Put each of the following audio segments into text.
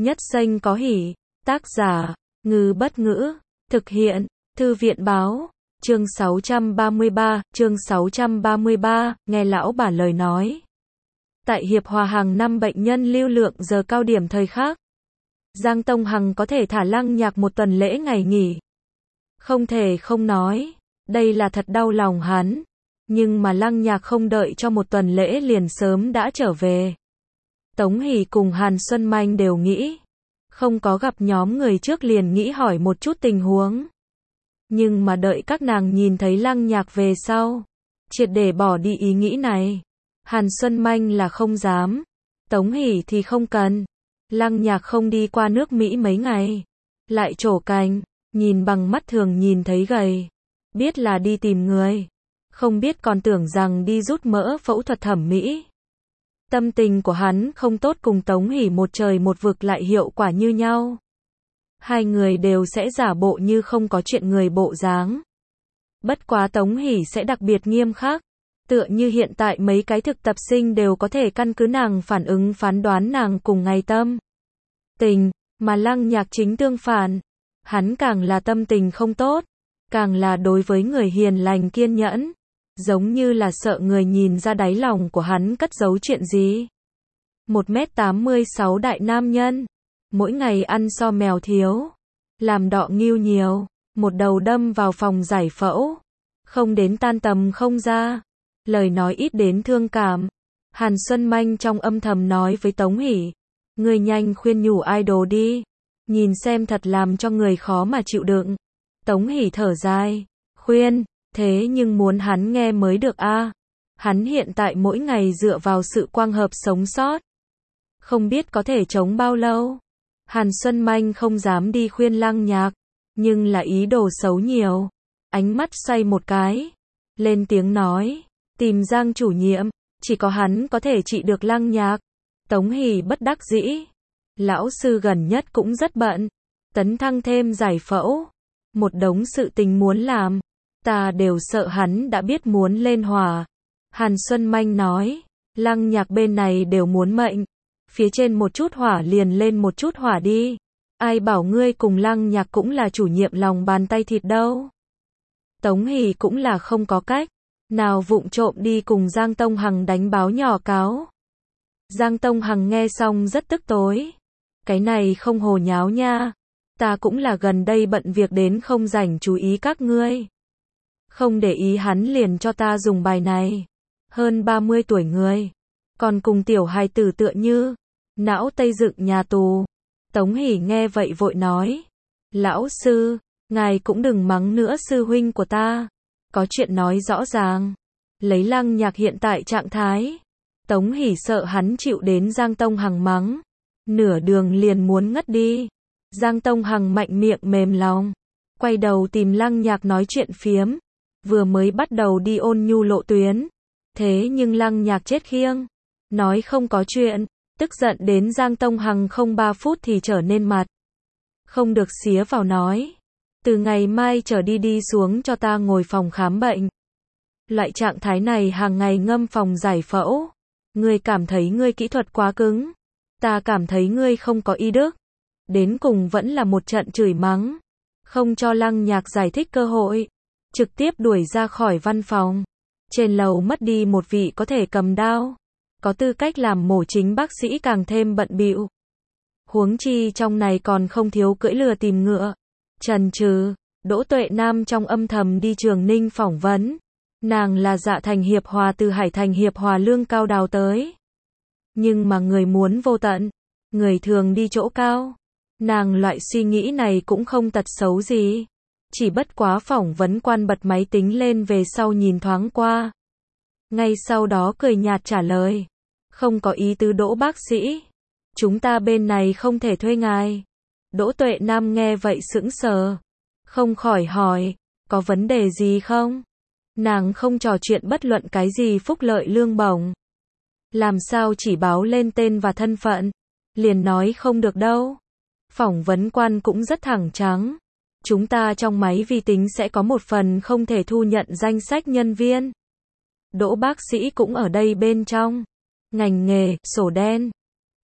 Nhất Xanh có hỉ. Tác giả, Ngư Bất Ngữ. Thực hiện, Thư viện Báo. Chương 633, nghe lão bà lời nói. Tại Hiệp Hòa hàng năm bệnh nhân lưu lượng giờ cao điểm thời khắc. Giang Tông Hằng có thể thả Lăng Nhạc một tuần lễ ngày nghỉ. Không thể không nói, đây là thật đau lòng hắn. Nhưng mà Lăng Nhạc không đợi cho một tuần lễ liền sớm đã trở về. Tống Hỷ cùng Hàn Xuân Manh đều nghĩ. Không có gặp nhóm người trước liền nghĩ hỏi một chút tình huống. Nhưng mà đợi các nàng nhìn thấy Lăng Nhạc về sau, triệt để bỏ đi ý nghĩ này. Hàn Xuân Manh là không dám, Tống Hỷ thì không cần. Lăng Nhạc không đi qua nước Mỹ mấy ngày, lại trổ cành, nhìn bằng mắt thường nhìn thấy gầy, biết là đi tìm người, không biết còn tưởng rằng đi rút mỡ phẫu thuật thẩm mỹ. Tâm tình của hắn không tốt cùng Tống Hỷ một trời một vực lại hiệu quả như nhau. Hai người đều sẽ giả bộ như không có chuyện người bộ dáng. Bất quá Tống Hỷ sẽ đặc biệt nghiêm khắc, tựa như hiện tại mấy cái thực tập sinh đều có thể căn cứ nàng phản ứng phán đoán nàng cùng ngày tâm tình, mà Lăng Nhạc chính tương phản. Hắn càng là tâm tình không tốt, càng là đối với người hiền lành kiên nhẫn, giống như là sợ người nhìn ra đáy lòng của hắn cất giấu chuyện gì. 1m86 đại nam nhân, mỗi ngày ăn so mèo thiếu, làm đọ nghêu nhiều, một đầu đâm vào phòng giải phẫu, không đến tan tầm không ra, lời nói ít đến thương cảm. Hàn Xuân Manh trong âm thầm nói với Tống Hỷ, ngươi nhanh khuyên nhủ idol đi, nhìn xem thật làm cho người khó mà chịu đựng. Tống Hỷ thở dài, khuyên, thế nhưng muốn hắn nghe mới được a. Hắn hiện tại mỗi ngày dựa vào sự quang hợp sống sót, không biết có thể chống bao lâu. Hàn Xuân Manh không dám đi khuyên Lăng Nhạc, nhưng là ý đồ xấu nhiều. Ánh mắt xoay một cái, lên tiếng nói, tìm Giang chủ nhiệm, chỉ có hắn có thể trị được Lăng Nhạc. Tống Hỷ bất đắc dĩ, lão sư gần nhất cũng rất bận, tấn thăng thêm giải phẫu, một đống sự tình muốn làm, ta đều sợ hắn đã biết muốn lên hỏa. Hàn Xuân Manh nói, Lăng Nhạc bên này đều muốn mệnh, phía trên một chút hỏa liền lên một chút hỏa đi. Ai bảo ngươi cùng Lăng Nhạc cũng là chủ nhiệm lòng bàn tay thịt đâu. Tống Hỷ cũng là không có cách, nào vụng trộm đi cùng Giang Tông Hằng đánh báo nhỏ cáo. Giang Tông Hằng nghe xong rất tức tối. Cái này không hồ nháo nha, ta cũng là gần đây bận việc đến không rảnh chú ý các ngươi. Không để ý hắn liền cho ta dùng bài này. Hơn 30 tuổi người, còn cùng tiểu hài tử tựa như, não tây dựng nhà tù. Tống Hỷ nghe vậy vội nói, lão sư, ngài cũng đừng mắng nữa sư huynh của ta, có chuyện nói rõ ràng. Lấy Lăng Nhạc hiện tại trạng thái, Tống Hỷ sợ hắn chịu đến Giang Tông Hằng mắng, nửa đường liền muốn ngất đi. Giang Tông Hằng mạnh miệng mềm lòng, quay đầu tìm Lăng Nhạc nói chuyện phiếm, vừa mới bắt đầu đi ôn nhu lộ tuyến, thế nhưng Lăng Nhạc chết khiêng, nói không có chuyện, tức giận đến Giang Tông Hằng không 3 phút thì trở nên mặt không được xía vào nói, từ ngày mai trở đi xuống cho ta ngồi phòng khám bệnh. Loại trạng thái này hàng ngày ngâm phòng giải phẫu, ngươi cảm thấy ngươi kỹ thuật quá cứng, ta cảm thấy ngươi không có y đức. Đến cùng vẫn là một trận chửi mắng, không cho Lăng Nhạc giải thích cơ hội, trực tiếp đuổi ra khỏi văn phòng. Trên lầu mất đi một vị có thể cầm đao, có tư cách làm mổ chính bác sĩ càng thêm bận bịu. Huống chi trong này còn không thiếu cưỡi lừa tìm ngựa. Chần chừ, Đỗ Tuệ Nam trong âm thầm đi Trường Ninh phỏng vấn. Nàng là Dạ Thành Hiệp Hòa từ Hải Thành Hiệp Hòa lương cao đào tới. Nhưng mà người muốn vô tận, người thường đi chỗ cao. Nàng loại suy nghĩ này cũng không tật xấu gì. Chỉ bất quá phỏng vấn quan bật máy tính lên về sau nhìn thoáng qua. Ngay sau đó cười nhạt trả lời. Không có ý tứ Đỗ bác sĩ. Chúng ta bên này không thể thuê ngài. Đỗ Tuệ Nam nghe vậy sững sờ. Không khỏi hỏi, có vấn đề gì không? Nàng không trò chuyện bất luận cái gì phúc lợi lương bổng. Làm sao chỉ báo lên tên và thân phận. Liền nói không được đâu. Phỏng vấn quan cũng rất thẳng trắng. Chúng ta trong máy vi tính sẽ có một phần không thể thu nhận danh sách nhân viên. Đỗ bác sĩ cũng ở đây bên trong. Ngành nghề, sổ đen.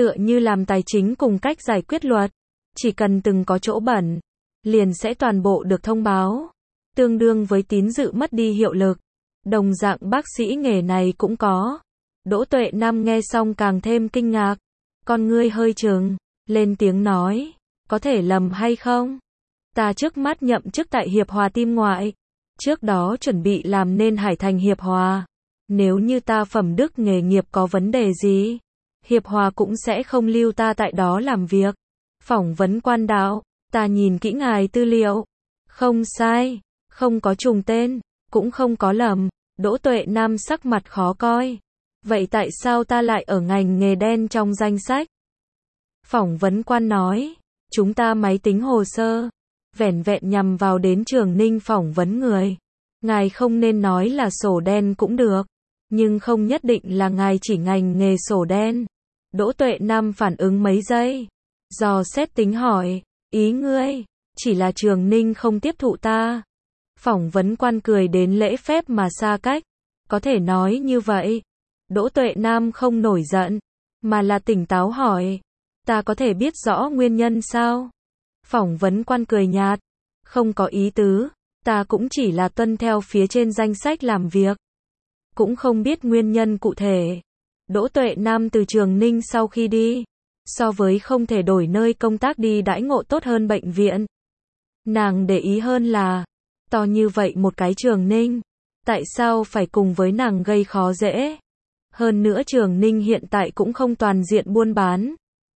Tựa như làm tài chính cùng cách giải quyết luật. Chỉ cần từng có chỗ bẩn, liền sẽ toàn bộ được thông báo. Tương đương với tín dự mất đi hiệu lực. Đồng dạng bác sĩ nghề này cũng có. Đỗ Tuệ Nam nghe xong càng thêm kinh ngạc. Con ngươi hơi trừng, lên tiếng nói. Có thể lầm hay không? Ta trước mắt nhậm chức tại Hiệp Hòa Tim Ngoại. Trước đó chuẩn bị làm nên Hải Thành Hiệp Hòa. Nếu như ta phẩm đức nghề nghiệp có vấn đề gì, Hiệp Hòa cũng sẽ không lưu ta tại đó làm việc. Phỏng vấn quan đạo, ta nhìn kỹ ngài tư liệu. Không sai, không có trùng tên, cũng không có lầm. Đỗ Tuệ Nam sắc mặt khó coi. Vậy tại sao ta lại ở ngành nghề đen trong danh sách? Phỏng vấn quan nói, chúng ta máy tính hồ sơ, vẻn vẹn nhằm vào đến Trường Ninh phỏng vấn người. Ngài không nên nói là sổ đen cũng được, nhưng không nhất định là ngài chỉ ngành nghề sổ đen. Đỗ Tuệ Nam phản ứng mấy giây, dò xét tính hỏi, ý ngươi, chỉ là Trường Ninh không tiếp thụ ta. Phỏng vấn quan cười đến lễ phép mà xa cách, có thể nói như vậy. Đỗ Tuệ Nam không nổi giận, mà là tỉnh táo hỏi, ta có thể biết rõ nguyên nhân sao? Phỏng vấn quan cười nhạt, không có ý tứ, ta cũng chỉ là tuân theo phía trên danh sách làm việc. Cũng không biết nguyên nhân cụ thể. Đỗ Tuệ Nam từ Trường Ninh sau khi đi, so với không thể đổi nơi công tác đi đãi ngộ tốt hơn bệnh viện. Nàng để ý hơn là, to như vậy một cái Trường Ninh, tại sao phải cùng với nàng gây khó dễ? Hơn nữa Trường Ninh hiện tại cũng không toàn diện buôn bán.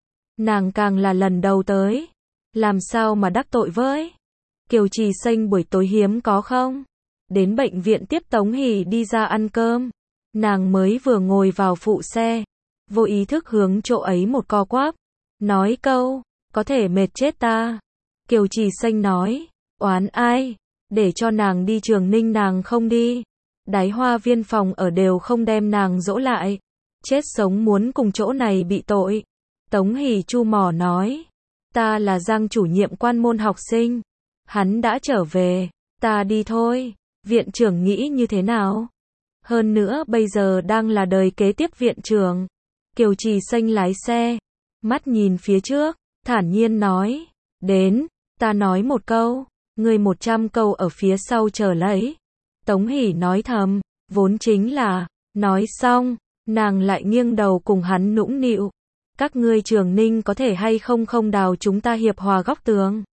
Nàng càng là lần đầu tới, làm sao mà đắc tội với? Kiều Trì Xanh buổi tối hiếm có không? Đến bệnh viện tiếp Tống Hỷ đi ra ăn cơm. Nàng mới vừa ngồi vào phụ xe, vô ý thức hướng chỗ ấy một co quắp, nói câu, có thể mệt chết ta. Kiều Trì Xanh nói, oán ai? Để cho nàng đi Trường Ninh nàng không đi. Đáy Hoa Viên phòng ở đều không đem nàng dỗ lại. Chết sống muốn cùng chỗ này bị tội. Tống Hỷ chu mỏ nói, ta là Giang chủ nhiệm quan môn học sinh. Hắn đã trở về, ta đi thôi. Viện trưởng nghĩ như thế nào? Hơn nữa bây giờ đang là đời kế tiếp viện trưởng. Kiều Trì Xanh lái xe, mắt nhìn phía trước, thản nhiên nói, đến, ta nói một câu, ngươi 100 câu ở phía sau chờ lấy. Tống Hỷ nói thầm, vốn chính là, nói xong, nàng lại nghiêng đầu cùng hắn nũng nịu. Các ngươi Trường Ninh có thể hay không không đào chúng ta Hiệp Hòa góc tường.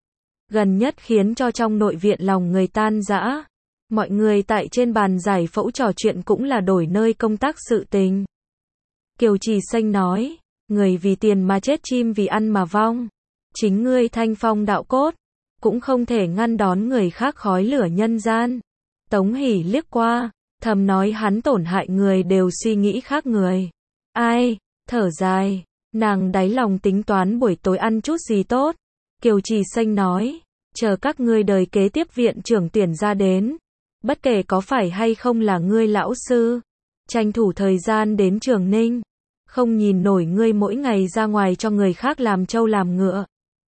Gần nhất khiến cho trong nội viện lòng người tan rã. Mọi người tại trên bàn giải phẫu trò chuyện cũng là đổi nơi công tác sự tình. Kiều Trì Xanh nói, người vì tiền mà chết chim vì ăn mà vong. Chính ngươi thanh phong đạo cốt, cũng không thể ngăn đón người khác khói lửa nhân gian. Tống Hỷ liếc qua, thầm nói hắn tổn hại người đều suy nghĩ khác người. Ai, thở dài, nàng đáy lòng tính toán buổi tối ăn chút gì tốt. Kiều Trì Xanh nói, chờ các ngươi đời kế tiếp viện trưởng tuyển ra đến. Bất kể có phải hay không là ngươi lão sư, tranh thủ thời gian đến Trường Ninh. Không nhìn nổi ngươi mỗi ngày ra ngoài cho người khác làm trâu làm ngựa.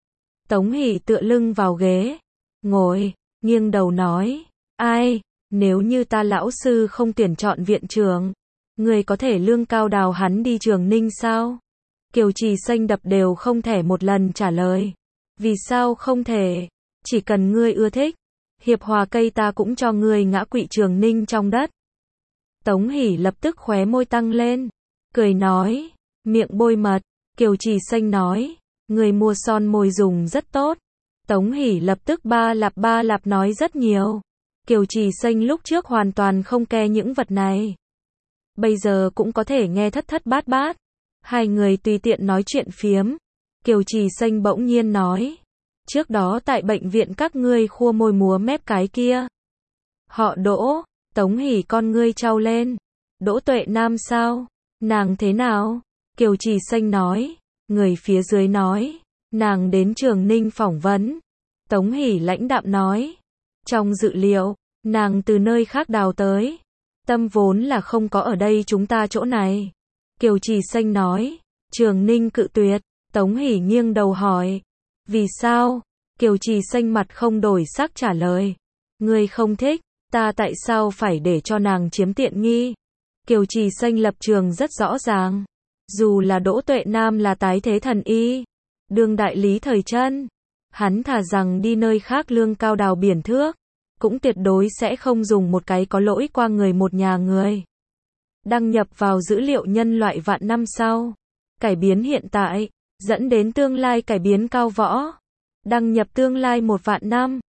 Tống Hỷ tựa lưng vào ghế, ngồi, nghiêng đầu nói, ai, nếu như ta lão sư không tuyển chọn viện trưởng, ngươi có thể lương cao đào hắn đi Trường Ninh sao? Kiều Trì Xanh đập đều không thể một lần trả lời. Vì sao không thể? Chỉ cần ngươi ưa thích, Hiệp Hòa cây ta cũng cho ngươi ngã quỵ Trường Ninh trong đất. Tống Hỷ lập tức khóe môi tăng lên, cười nói, miệng bôi mật. Kiều Trì Xanh nói, người mua son môi dùng rất tốt. Tống Hỷ lập tức ba lạp nói rất nhiều. Kiều Trì Xanh lúc trước hoàn toàn không nghe những vật này. Bây giờ cũng có thể nghe thất thất bát bát. Hai người tùy tiện nói chuyện phiếm. Kiều Trì Xanh bỗng nhiên nói, trước đó tại bệnh viện các ngươi khua môi múa mép cái kia. Họ Đỗ. Tống Hỷ con ngươi trao lên. Đỗ Tuệ Nam sao? Nàng thế nào? Kiều Trì Xanh nói. Người phía dưới nói, nàng đến Trường Ninh phỏng vấn. Tống Hỷ lãnh đạm nói, trong dự liệu, nàng từ nơi khác đào tới. Tâm vốn là không có ở đây chúng ta chỗ này. Kiều Trì Xanh nói, Trường Ninh cự tuyệt. Tống Hỷ nghiêng đầu hỏi, vì sao? Kiều Trì Xanh mặt không đổi sắc trả lời, ngươi không thích, ta tại sao phải để cho nàng chiếm tiện nghi? Kiều Trì Xanh lập trường rất rõ ràng. Dù là Đỗ Tuệ Nam là tái thế thần y, đương đại lý thời chân, hắn thà rằng đi nơi khác lương cao đào biển thước, cũng tuyệt đối sẽ không dùng một cái có lỗi qua người một nhà người. Đăng nhập vào dữ liệu nhân loại vạn năm sau, cải biến hiện tại, dẫn đến tương lai cải biến cao võ. Đăng nhập tương lai 1 vạn năm.